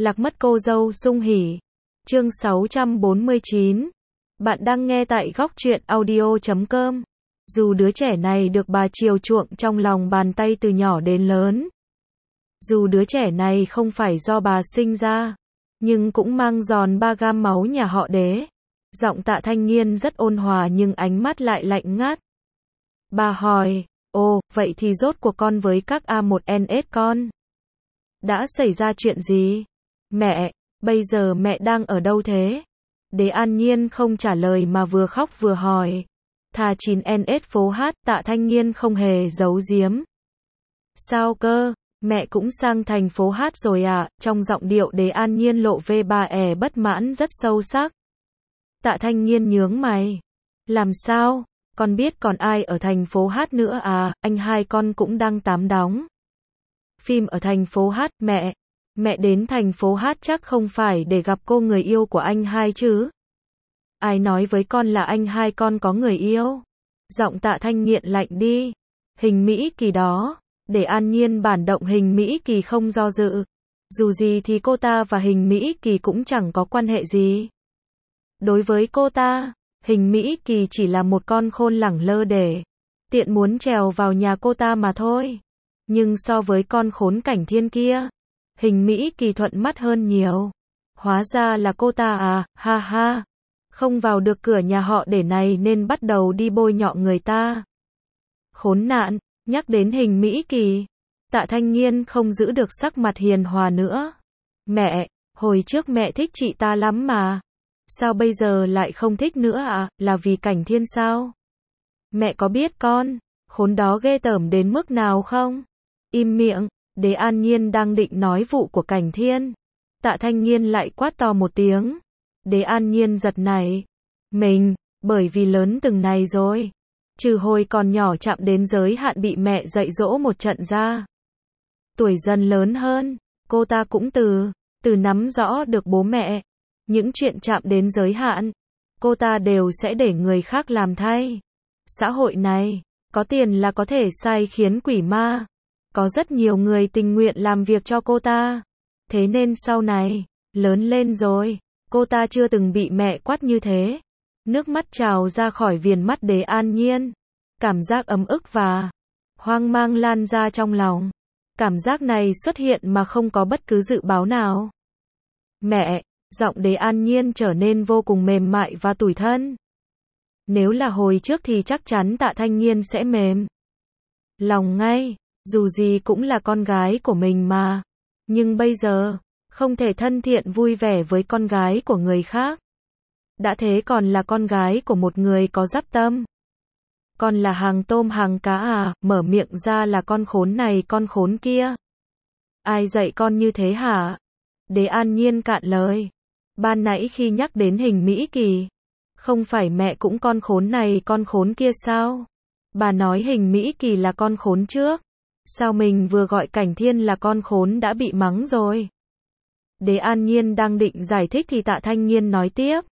Lạc mất cô dâu sung hỉ. Chương 649. Bạn đang nghe tại góc truyện audio.com. Dù đứa trẻ này được bà chiều chuộng trong lòng bàn tay từ nhỏ đến lớn. Dù đứa trẻ này không phải do bà sinh ra, nhưng cũng mang giòn ba gam máu nhà họ Đế. Giọng Tạ Thanh Nghiên rất ôn hòa nhưng ánh mắt lại lạnh ngắt. Bà hỏi, ồ, vậy thì rốt cuộc con với các A1NS con đã xảy ra chuyện gì? Mẹ, bây giờ mẹ đang ở đâu thế? Đế An Nhiên không trả lời mà vừa khóc vừa hỏi. Thà 9NS phố Hát, Tạ Thanh Nghiên không hề giấu giếm. Sao cơ? Mẹ cũng sang thành phố Hát rồi à? Trong giọng điệu Đế An Nhiên lộ vẻ bà ẻ bất mãn rất sâu sắc. Tạ Thanh Nghiên nhướng mày. Làm sao? Con biết còn ai ở thành phố Hát nữa à? Anh hai con cũng đang tám đóng phim ở thành phố Hát. Mẹ đến thành phố Hát chắc không phải để gặp cô người yêu của anh hai chứ? Ai nói với con là anh hai con có người yêu? Giọng Tạ Thanh Nghiện lạnh đi. Hình Mỹ Kỳ đó. Để An Nhiên bản động Hình Mỹ Kỳ không do dự. Dù gì thì cô ta và Hình Mỹ Kỳ cũng chẳng có quan hệ gì. Đối với cô ta, Hình Mỹ Kỳ chỉ là một con khôn lẳng lơ để tiện muốn trèo vào nhà cô ta mà thôi. Nhưng so với con khốn Cảnh Thiên kia, Hình Mỹ Kỳ thuận mắt hơn nhiều. Hóa ra là cô ta à, ha ha. Không vào được cửa nhà họ Để này nên bắt đầu đi bôi nhọ người ta. Khốn nạn, nhắc đến Hình Mỹ Kỳ, Tạ Thanh Nghiên không giữ được sắc mặt hiền hòa nữa. Mẹ, hồi trước mẹ thích chị ta lắm mà. Sao bây giờ lại không thích nữa à? Là vì Cảnh Thiên sao? Mẹ có biết con khốn đó ghê tởm đến mức nào không? Im miệng. Đế An Nhiên đang định nói vụ của Cảnh Thiên, Tạ Thanh Nghiên lại quát to một tiếng. Đế An Nhiên giật nảy mình, bởi vì lớn từng này rồi. Trừ hồi còn nhỏ chạm đến giới hạn bị mẹ dạy dỗ một trận ra. Tuổi dần lớn hơn, cô ta cũng từ nắm rõ được bố mẹ. Những chuyện chạm đến giới hạn, cô ta đều sẽ để người khác làm thay. Xã hội này, có tiền là có thể sai khiến quỷ ma. Có rất nhiều người tình nguyện làm việc cho cô ta. Thế nên sau này, lớn lên rồi, cô ta chưa từng bị mẹ quát như thế. Nước mắt trào ra khỏi viền mắt Đế An Nhiên. Cảm giác ấm ức và hoang mang lan ra trong lòng. Cảm giác này xuất hiện mà không có bất cứ dự báo nào. Mẹ, giọng Đế An Nhiên trở nên vô cùng mềm mại và tủi thân. Nếu là hồi trước thì chắc chắn Tạ Thanh Nghiên sẽ mềm lòng ngay. Dù gì cũng là con gái của mình mà. Nhưng bây giờ, không thể thân thiện vui vẻ với con gái của người khác. Đã thế còn là con gái của một người có dắp tâm. Con là hàng tôm hàng cá à? Mở miệng ra là con khốn này con khốn kia. Ai dạy con như thế hả? Đế An Nhiên cạn lời. Ban nãy khi nhắc đến Hình Mỹ Kỳ, không phải mẹ cũng con khốn này con khốn kia sao? Bà nói Hình Mỹ Kỳ là con khốn trước. Sao mình vừa gọi Cảnh Thiên là con khốn đã bị mắng rồi? Đế An Nhiên đang định giải thích thì Tạ Thanh Nghiên nói tiếp.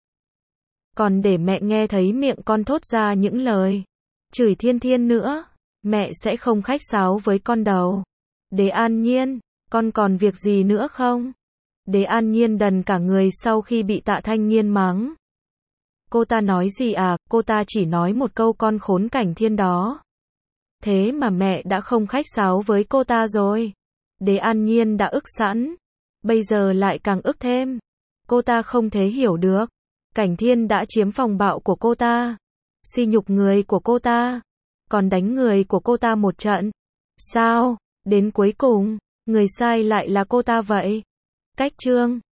Còn để mẹ nghe thấy miệng con thốt ra những lời chửi Thiên Thiên nữa, mẹ sẽ không khách sáo với con đâu. Đế An Nhiên, con còn việc gì nữa không? Đế An Nhiên đần cả người sau khi bị Tạ Thanh Nghiên mắng. Cô ta nói gì à? Cô ta chỉ nói một câu con khốn Cảnh Thiên đó. Thế mà mẹ đã không khách sáo với cô ta rồi. Đế An Nhiên đã ức sẵn. Bây giờ lại càng ức thêm. Cô ta không thể hiểu được. Cảnh Thiên đã chiếm phòng bạo của cô ta. Sỉ nhục người của cô ta. Còn đánh người của cô ta một trận. Sao? Đến cuối cùng, người sai lại là cô ta vậy? Cách chương